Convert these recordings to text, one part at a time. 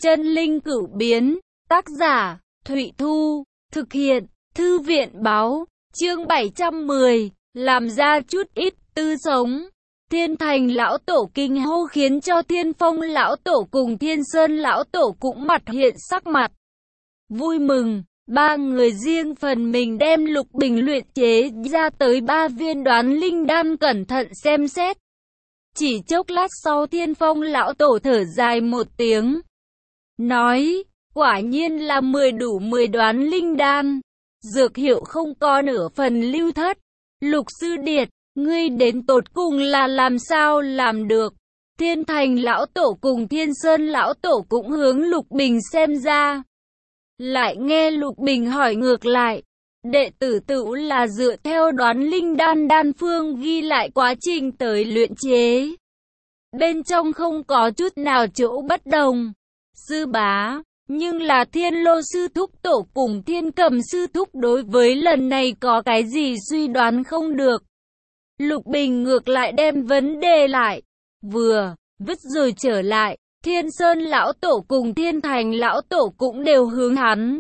Chân linh cửu biến, tác giả, Thụy Thu, thực hiện, Thư viện báo, chương 710, làm ra chút ít tư sống. Thiên Thành lão tổ kinh hô khiến cho Thiên Phong lão tổ cùng Thiên Sơn lão tổ cũng mặt hiện sắc mặt vui mừng. Ba người riêng phần mình đem Lục Bình luyện chế ra tới 3 viên đoán linh đan cẩn thận xem xét. Chỉ chốc lát sau Thiên Phong lão tổ thở dài một tiếng, nói, quả nhiên là 10 đủ 10 đoán linh đan, dược hiệu không có nửa phần lưu thất. Lục sư điệt, ngươi đến tột cùng là làm sao làm được? Thiên Thành lão tổ cùng Thiên Sơn lão tổ cũng hướng Lục Bình xem ra. Lại nghe Lục Bình hỏi ngược lại, đệ tử tựu là dựa theo đoán linh đan đan phương ghi lại quá trình tới luyện chế. Bên trong không có chút nào chỗ bất đồng. Sư bá, nhưng là Thiên Lô sư thúc tổ cùng Thiên Cầm sư thúc đối với lần này có cái gì suy đoán không được? Lục Bình ngược lại đem vấn đề lại, vừa vứt rồi trở lại. Thiên Sơn lão tổ cùng Thiên Thành lão tổ cũng đều hướng hắn.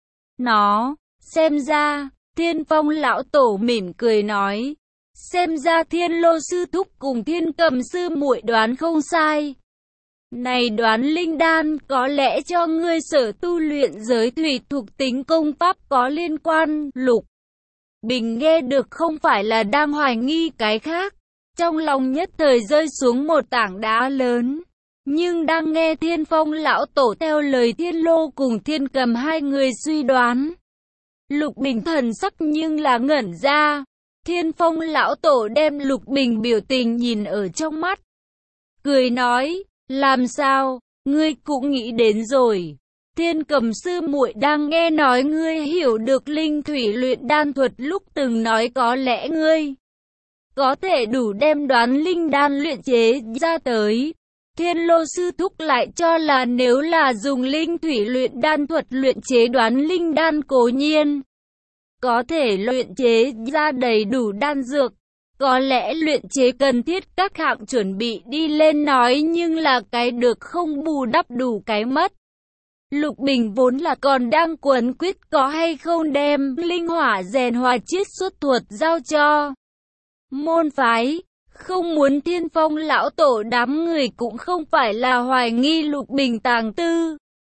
Xem ra, Thiên Phong lão tổ mỉm cười nói, xem ra Thiên Lô sư thúc cùng Thiên Cầm sư muội đoán không sai. Này đoán linh đan có lẽ cho ngươi sở tu luyện giới thủy thuộc tính công pháp có liên quan. Lục Bình nghe được không phải là đang hoài nghi cái khác, trong lòng nhất thời rơi xuống một tảng đá lớn. Nhưng đang nghe Thiên Phong lão tổ theo lời Thiên Lô cùng Thiên Cầm hai người suy đoán, Lục Bình thần sắc nhưng là ngẩn ra. Thiên Phong lão tổ đem Lục Bình biểu tình nhìn ở trong mắt, cười nói, làm sao, ngươi cũng nghĩ đến rồi. Thiên Cầm sư muội đang nghe nói ngươi hiểu được linh thủy luyện đan thuật lúc từng nói có lẽ ngươi có thể đủ đem đoán linh đan luyện chế ra tới. Thiên Lô sư thúc lại cho là nếu là dùng linh thủy luyện đan thuật luyện chế đoán linh đan cố nhiên có thể luyện chế ra đầy đủ đan dược, có lẽ luyện chế cần thiết các hạng chuẩn bị đi lên nói, nhưng là cái được không bù đắp đủ cái mất. Lục Bình vốn là còn đang quấn quýt có hay không đem linh hỏa rèn hòa chiết xuất thuật giao cho môn phái. Không muốn Thiên Phong lão tổ đám người cũng không phải là hoài nghi Lục Bình tàng tư,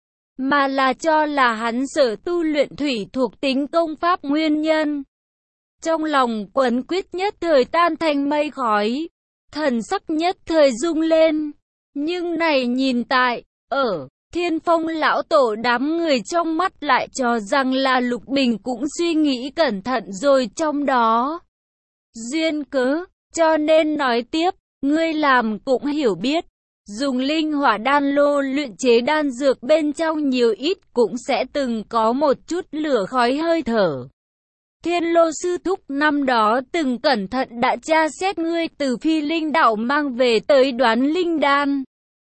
mà là cho là hắn sở tu luyện thủy thuộc tính công pháp nguyên nhân. Trong lòng quấn quýt nhất thời tan thành mây khói, thần sắc nhất thời rung lên. Nhưng này nhìn tại, ở Thiên Phong lão tổ đám người trong mắt lại cho rằng là Lục Bình cũng suy nghĩ cẩn thận rồi trong đó duyên cớ. Cho nên nói tiếp, ngươi làm cũng hiểu biết, dùng linh hỏa đan lô luyện chế đan dược bên trong nhiều ít cũng sẽ từng có một chút lửa khói hơi thở. Thiên Lô sư thúc năm đó từng cẩn thận đã tra xét ngươi từ Phi Linh đạo mang về tới đoán linh đan.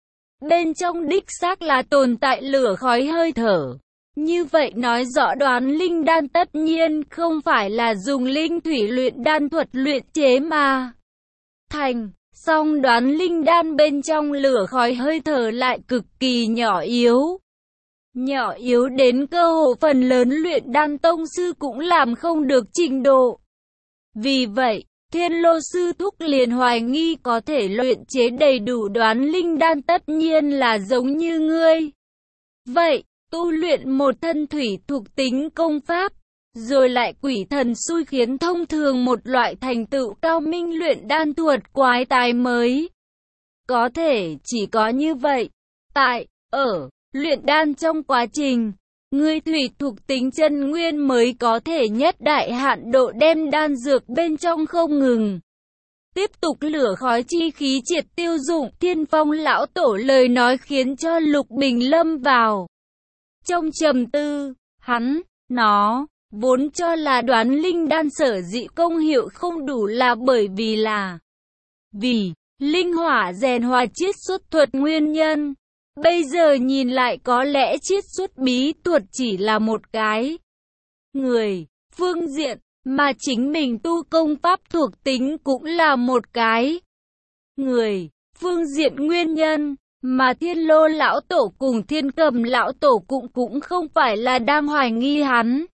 Bên trong đích xác là tồn tại lửa khói hơi thở. Như vậy nói rõ đoán linh đan tất nhiên không phải là dùng linh thủy luyện đan thuật luyện chế mà thành, song đoán linh đan bên trong lửa khói hơi thở lại cực kỳ nhỏ yếu. Nhỏ yếu đến cơ hồ phần lớn luyện đan tông sư cũng làm không được trình độ. Vì vậy, Thiên Lô sư thúc liền hoài nghi có thể luyện chế đầy đủ đoán linh đan tất nhiên là giống như ngươi. Vậy, tu luyện một thân thủy thuộc tính công pháp, rồi lại quỷ thần xui khiến thông thường một loại thành tựu cao minh luyện đan thuật quái tài mới có thể chỉ có như vậy. Ở luyện đan trong quá trình, ngươi thủy thuộc tính chân nguyên mới có thể nhất đại hạn độ đem đan dược bên trong không ngừng tiếp tục lửa khói chi khí triệt tiêu dụng. Thiên Phong lão tổ lời nói khiến cho Lục Bình lâm vào trong trầm tư. Hắn vốn cho là đoán linh đan sở dĩ công hiệu không đủ là bởi vì linh hỏa rèn hòa chiết xuất thuật nguyên nhân. Bây giờ nhìn lại có lẽ chiết xuất bí thuật chỉ là một cái phương diện, mà chính mình tu công pháp thuộc tính cũng là một cái phương diện nguyên nhân. Mà Thiên Lô lão tổ cùng Thiên Cầm lão tổ cũng không phải là đang hoài nghi hắn.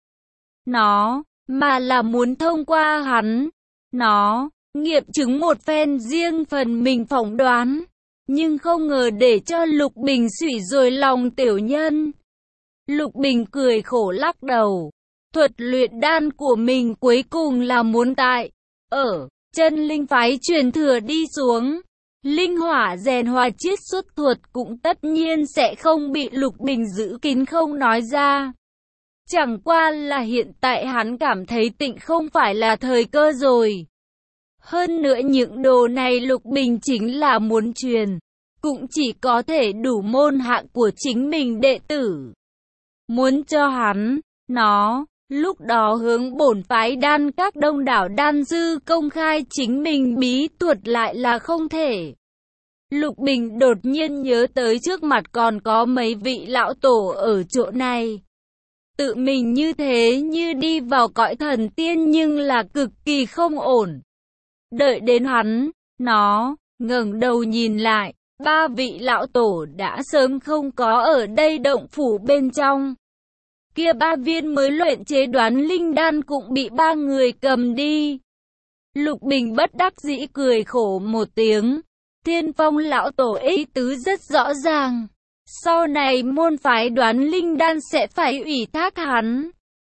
Mà là muốn thông qua hắn. Nghiệm chứng một phen riêng phần mình phỏng đoán. Nhưng không ngờ để cho Lục Bình xủy rồi lòng tiểu nhân. Lục Bình cười khổ lắc đầu. Thuật luyện đan của mình cuối cùng là muốn tại ở chân linh phái truyền thừa đi xuống. Linh hỏa rèn hòa chiết xuất thuật cũng tất nhiên sẽ không bị Lục Bình giữ kín không nói ra. Chẳng qua là hiện tại hắn cảm thấy tịnh không phải là thời cơ rồi. Hơn nữa những đồ này Lục Bình chính là muốn truyền, cũng chỉ có thể đủ môn hạng của chính mình đệ tử. Muốn cho hắn, lúc đó hướng bổn phái đan các đông đảo đan sư công khai chính mình bí thuật lại là không thể. Lục Bình đột nhiên nhớ tới trước mặt còn có mấy vị lão tổ ở chỗ này. Tự mình như thế như đi vào cõi thần tiên nhưng là cực kỳ không ổn. Đợi đến hắn, ngẩng đầu nhìn lại, ba vị lão tổ đã sớm không có ở đây động phủ bên trong. Kia 3 viên mới luyện chế đoán linh đan cũng bị 3 người cầm đi. Lục Bình bất đắc dĩ cười khổ một tiếng. Thiên Phong lão tổ ý tứ rất rõ ràng. Sau này môn phái đoán linh đan sẽ phải ủy thác hắn.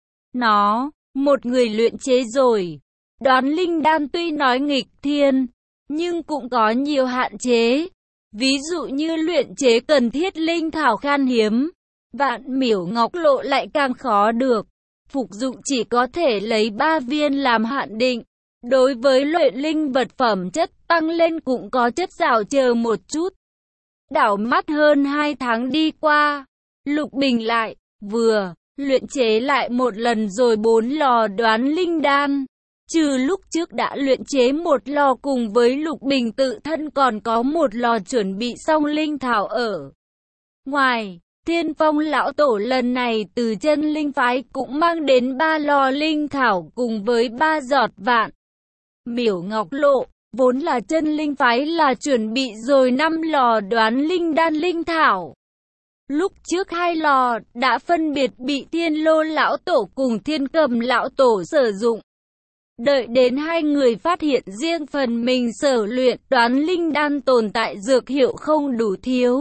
Một người luyện chế rồi. Đoán linh đan tuy nói nghịch thiên, nhưng cũng có nhiều hạn chế. Ví dụ như luyện chế cần thiết linh thảo khan hiếm. Vạn miểu ngọc lộ lại càng khó được. Phục dụng chỉ có thể lấy 3 viên làm hạn định. Đối với luyện linh vật phẩm chất tăng lên cũng có chất xảo chờ một chút. Đảo mắt hơn 2 tháng đi qua, Lục Bình lại, vừa, luyện chế lại một lần rồi 4 lò đoán linh đan. Trừ lúc trước đã luyện chế một lò cùng với Lục Bình tự thân còn có một lò chuẩn bị xong linh thảo ở ngoài. Thiên Phong lão tổ lần này từ chân linh phái cũng mang đến 3 lò linh thảo cùng với 3 giọt vạn miểu ngọc lộ. Vốn là chân linh phái là chuẩn bị rồi 5 lò đoán linh đan linh thảo. Lúc trước 2 lò đã phân biệt bị Thiên Lô lão tổ cùng Thiên Cầm lão tổ sử dụng. Đợi đến 2 người phát hiện riêng phần mình sở luyện đoán linh đan tồn tại dược hiệu không đủ thiếu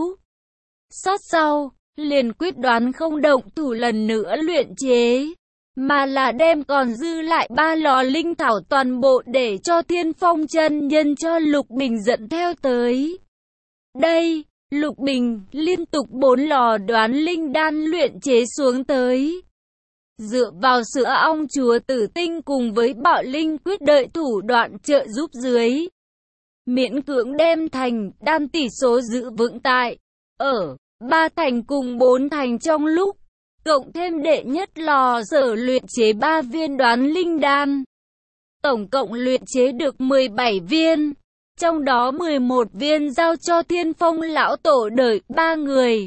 sót sau, liền quyết đoán không động thủ lần nữa luyện chế, mà là đem còn dư lại 3 lò linh thảo toàn bộ để cho Thiên Phong chân nhân cho Lục Bình dẫn theo tới. Đây, Lục Bình liên tục 4 lò đoán linh đan luyện chế xuống tới. Dựa vào sữa ong chúa tử tinh cùng với bạo linh quyết đợi thủ đoạn trợ giúp dưới. Miễn cưỡng đem thành đan tỷ số giữ vững tại ở 3 thành cùng 4 thành trong lúc. Cộng thêm đệ nhất lò sở luyện chế 3 viên đoán linh đan. Tổng cộng luyện chế được 17 viên. Trong đó 11 viên giao cho Thiên Phong lão tổ đợi 3 người.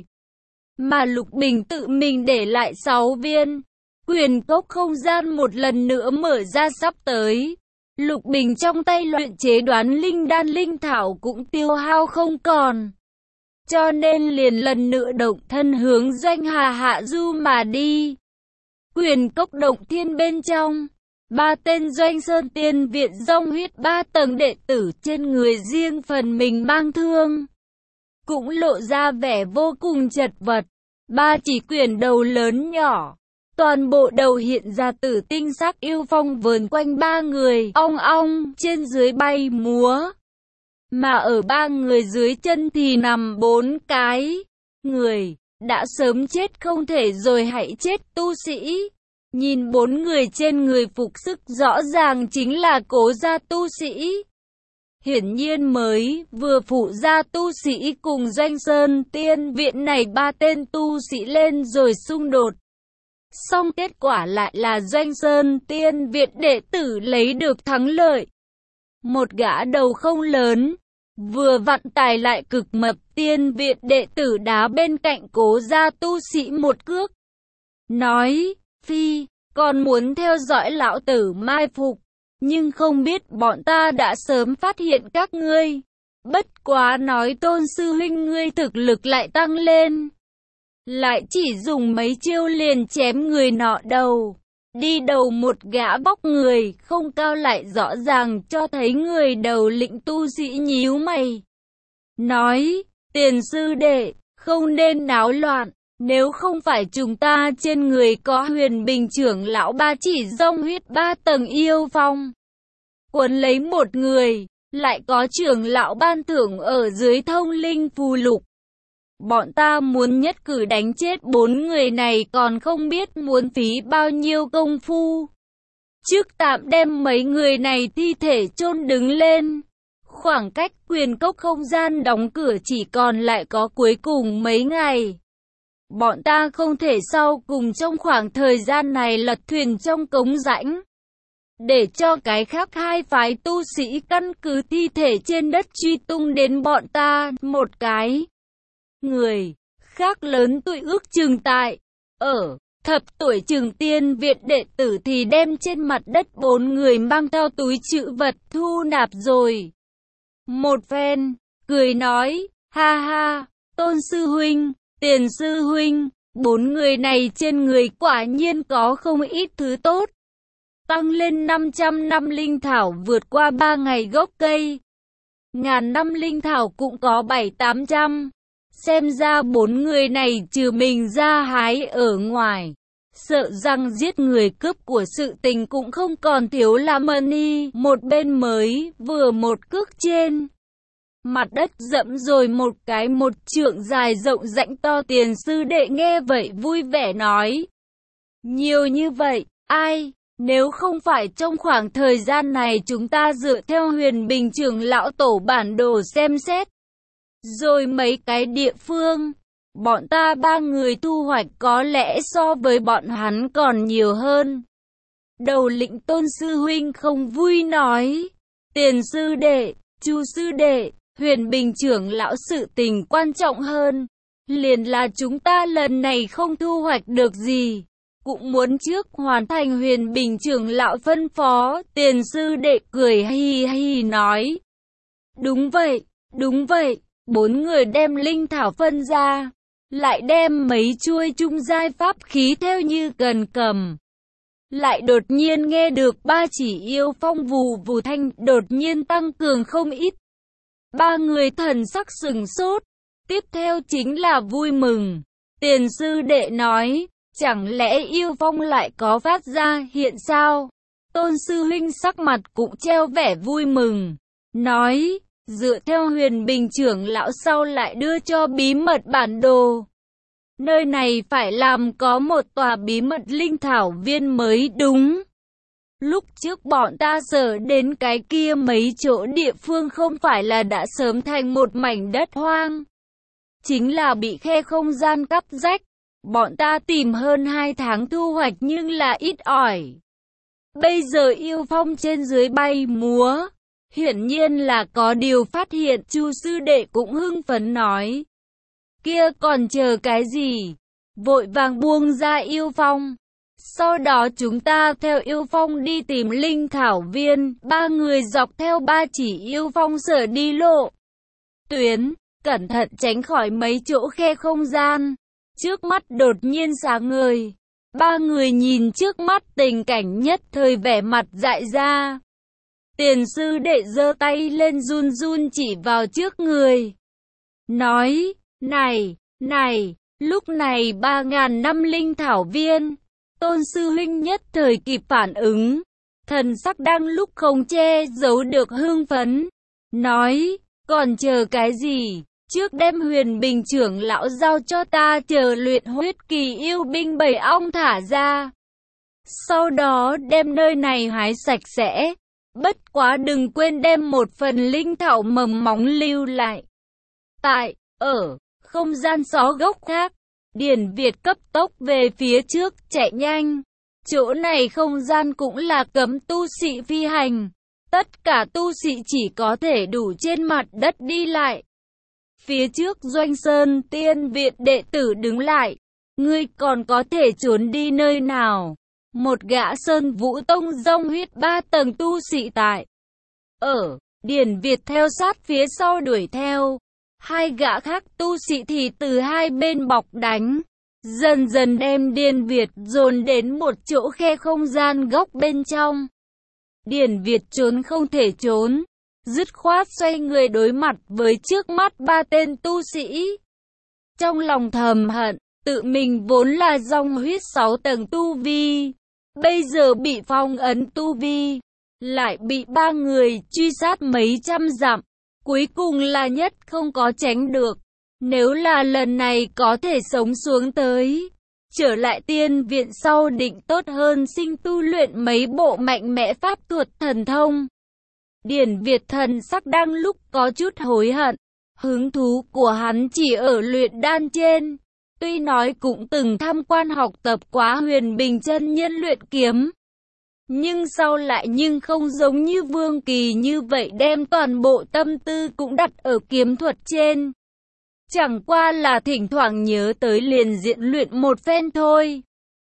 Mà Lục Bình tự mình để lại 6 viên. Quyền cốc không gian một lần nữa mở ra sắp tới. Lục Bình trong tay luyện chế đoán linh đan linh thảo cũng tiêu hao không còn. Cho nên liền lần nữa động thân hướng Doanh Hà hạ du mà đi. Quyền cốc động thiên bên trong, 3 tên Doanh Sơn Tiên Viện dòng huyết 3 tầng đệ tử trên người riêng phần mình mang thương. Cũng lộ ra vẻ vô cùng chật vật. 3 chỉ quyền đầu lớn nhỏ. Toàn bộ đầu hiện ra tử tinh sắc yêu phong vờn quanh 3 người, ong ong, trên dưới bay múa. Mà ở 3 người dưới chân thì nằm 4 cái người, đã sớm chết không thể rồi hãy chết tu sĩ. Nhìn 4 người trên người phục sức rõ ràng chính là Cố gia tu sĩ. Hiển nhiên mới vừa phụ gia tu sĩ cùng Doanh Sơn Tiên Viện này 3 tên tu sĩ lên rồi xung đột. Xong kết quả lại là Doanh Sơn Tiên Viện đệ tử lấy được thắng lợi. Một gã đầu không lớn, vừa vặn tài lại cực mập Tiên Viện đệ tử đá bên cạnh Cố gia tu sĩ một cước. Nói, phi, còn muốn theo dõi lão tử mai phục, nhưng không biết bọn ta đã sớm phát hiện các ngươi. Bất quá nói Tôn sư huynh ngươi thực lực lại tăng lên. Lại chỉ dùng mấy chiêu liền chém người nọ đầu. Đi đầu một gã bóc người, không cao lại rõ ràng cho thấy người đầu lĩnh tu sĩ nhíu mày. Nói, Tiền sư đệ, không nên náo loạn. Nếu không phải chúng ta trên người có Huyền Bình trưởng lão ba chỉ rong huyết 3 tầng yêu phong. Quấn lấy một người, lại có trưởng lão ban thưởng ở dưới thông linh phù lục. Bọn ta muốn nhất cử đánh chết 4 người này còn không biết muốn phí bao nhiêu công phu. Trước tạm đem mấy người này thi thể chôn đứng lên. Khoảng cách quyền cốc không gian đóng cửa chỉ còn lại có cuối cùng mấy ngày. Bọn ta không thể sau cùng trong khoảng thời gian này lật thuyền trong cống rãnh. Để cho cái khác hai phái tu sĩ căn cứ thi thể trên đất truy tung đến bọn ta một cái. Người khác lớn tuổi ước chừng tại ở thập tuổi trường tiên viện đệ tử thì đem trên mặt đất 4 người mang theo túi trữ vật thu nạp rồi. Một phen cười nói, ha ha, Tôn sư huynh, Tiền sư huynh, 4 người này trên người quả nhiên có không ít thứ tốt. Tăng lên 500 năm linh thảo vượt qua 3 ngày gốc cây. Ngàn năm linh thảo cũng có 700-800. Xem ra 4 người này trừ mình ra hái ở ngoài. Sợ rằng giết người cướp của sự tình cũng không còn thiếu là money. Một bên mới vừa một cước trên mặt đất dẫm rồi một cái 1 trượng dài rộng rãnh to. Tiền sư đệ nghe vậy vui vẻ nói. Nhiều như vậy, ai? Nếu không phải trong khoảng thời gian này chúng ta dựa theo Huyền Bình trưởng lão tổ bản đồ xem xét. Rồi mấy cái địa phương, bọn ta 3 người thu hoạch có lẽ so với bọn hắn còn nhiều hơn. Đầu lĩnh Tôn sư huynh không vui nói. Tiền sư đệ, Chu sư đệ, Huyền Bình trưởng lão sự tình quan trọng hơn. Liền là chúng ta lần này không thu hoạch được gì. Cũng muốn trước hoàn thành Huyền Bình trưởng lão phân phó. Tiền sư đệ cười hi hi nói. Đúng vậy, đúng vậy. 4 người đem linh thảo phân ra. Lại đem mấy chuôi trung giai pháp khí theo như cần cầm. Lại đột nhiên nghe được 3 chỉ yêu phong vù vù thanh đột nhiên tăng cường không ít. 3 người thần sắc sừng sốt. Tiếp theo chính là vui mừng. Tiền sư đệ nói. Chẳng lẽ yêu phong lại có phát ra hiện sao? Tôn sư huynh sắc mặt cũng treo vẻ vui mừng. Nói, dựa theo Huyền Bình trưởng lão sau lại đưa cho bí mật bản đồ. Nơi này phải làm có một tòa bí mật linh thảo viên mới đúng. Lúc trước bọn ta sở đến cái kia mấy chỗ địa phương không phải là đã sớm thành một mảnh đất hoang. Chính là bị khe không gian cắt rách. Bọn ta tìm hơn 2 tháng thu hoạch nhưng là ít ỏi. Bây giờ yêu phong trên dưới bay múa. Hiển nhiên là có điều phát hiện. Chu sư đệ cũng hưng phấn nói. Kia còn chờ cái gì? Vội vàng buông ra yêu phong. Sau đó chúng ta theo yêu phong đi tìm linh thảo viên. 3 người dọc theo 3 chỉ yêu phong sở đi lộ tuyến. Cẩn thận tránh khỏi mấy chỗ khe không gian. Trước mắt đột nhiên sáng ngời. 3 người nhìn trước mắt tình cảnh nhất thời vẻ mặt dại ra. Tiền sư đệ giơ tay lên run run chỉ vào trước người. Nói, này, lúc này 3.000 năm linh thảo viên. Tôn sư huynh nhất thời kịp phản ứng. Thần sắc đang lúc không che giấu được hưng phấn. Nói, còn chờ cái gì? Trước đem Huyền Bình trưởng lão giao cho ta chờ luyện huyết kỳ yêu binh bầy ong thả ra. Sau đó đem nơi này hái sạch sẽ. Bất quá đừng quên đem một phần linh thảo mầm móng lưu lại. Tại, ở, không gian xó gốc khác. Điển Việt cấp tốc về phía trước chạy nhanh. Chỗ này không gian cũng là cấm tu sĩ phi hành. Tất cả tu sĩ chỉ có thể đủ trên mặt đất đi lại. Phía trước Doanh Sơn Tiên viện đệ tử đứng lại. Ngươi còn có thể trốn đi nơi nào? Một gã Sơn Vũ Tông rong huyết 3 tầng tu sĩ tại ở Điển Việt theo sát phía sau đuổi theo. Hai gã khác tu sĩ thì từ hai bên bọc đánh. Dần dần đem Điển Việt dồn đến một chỗ khe không gian góc bên trong. Điển Việt trốn không thể trốn, dứt khoát xoay người đối mặt với trước mắt ba tên tu sĩ. Trong lòng thầm hận, tự mình vốn là dòng huyết 6 tầng tu vi, bây giờ bị phong ấn tu vi, lại bị ba người truy sát mấy trăm dặm, cuối cùng là nhất không có tránh được. Nếu là lần này có thể sống xuống tới, trở lại tiên viện sau định tốt hơn sinh tu luyện mấy bộ mạnh mẽ pháp thuật thần thông. Điển Việt thần sắc đang lúc có chút hối hận, hứng thú của hắn chỉ ở luyện đan trên. Tuy nói cũng từng tham quan học tập quá Huyền Bình chân nhân luyện kiếm, nhưng sau lại không giống như Vương Kỳ như vậy đem toàn bộ tâm tư cũng đặt ở kiếm thuật trên. Chẳng qua là thỉnh thoảng nhớ tới liền diện luyện một phen thôi.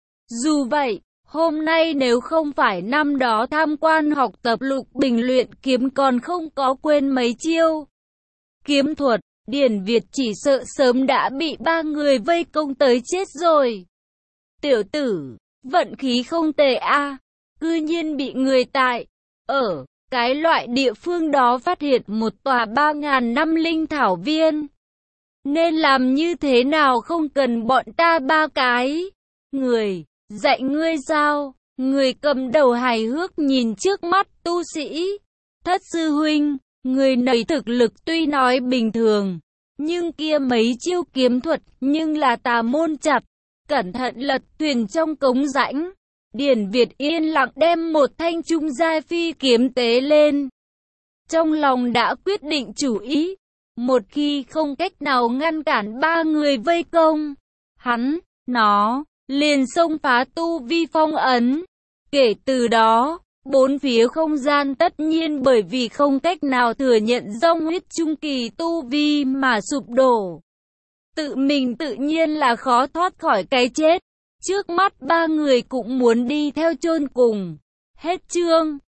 Dù vậy, hôm nay nếu không phải năm đó tham quan học tập Lục Bình luyện kiếm còn không có quên mấy chiêu kiếm thuật, Điển Việt chỉ sợ sớm đã bị ba người vây công tới chết rồi. Tiểu tử, vận khí không tệ a, cư nhiên bị người tại ở cái loại địa phương đó phát hiện một tòa 3.000 năm linh thảo viên. Nên làm như thế nào không cần bọn ta ba cái người dạy ngươi sao? Người cầm đầu hài hước nhìn trước mắt tu sĩ. Thất sư huynh, người này thực lực tuy nói bình thường, nhưng kia mấy chiêu kiếm thuật nhưng là tà môn chặt, cẩn thận lật thuyền trong cống rãnh. Điển Việt yên lặng đem một thanh trung giai phi kiếm tế lên. Trong lòng đã quyết định chủ ý, một khi không cách nào ngăn cản ba người vây công, nó liền xông phá tu vi phong ấn. Kể từ đó, bốn phía không gian tất nhiên bởi vì không cách nào thừa nhận dòng huyết trung kỳ tu vi mà sụp đổ. Tự mình tự nhiên là khó thoát khỏi cái chết. Trước mắt ba người cũng muốn đi theo chôn cùng. Hết chương.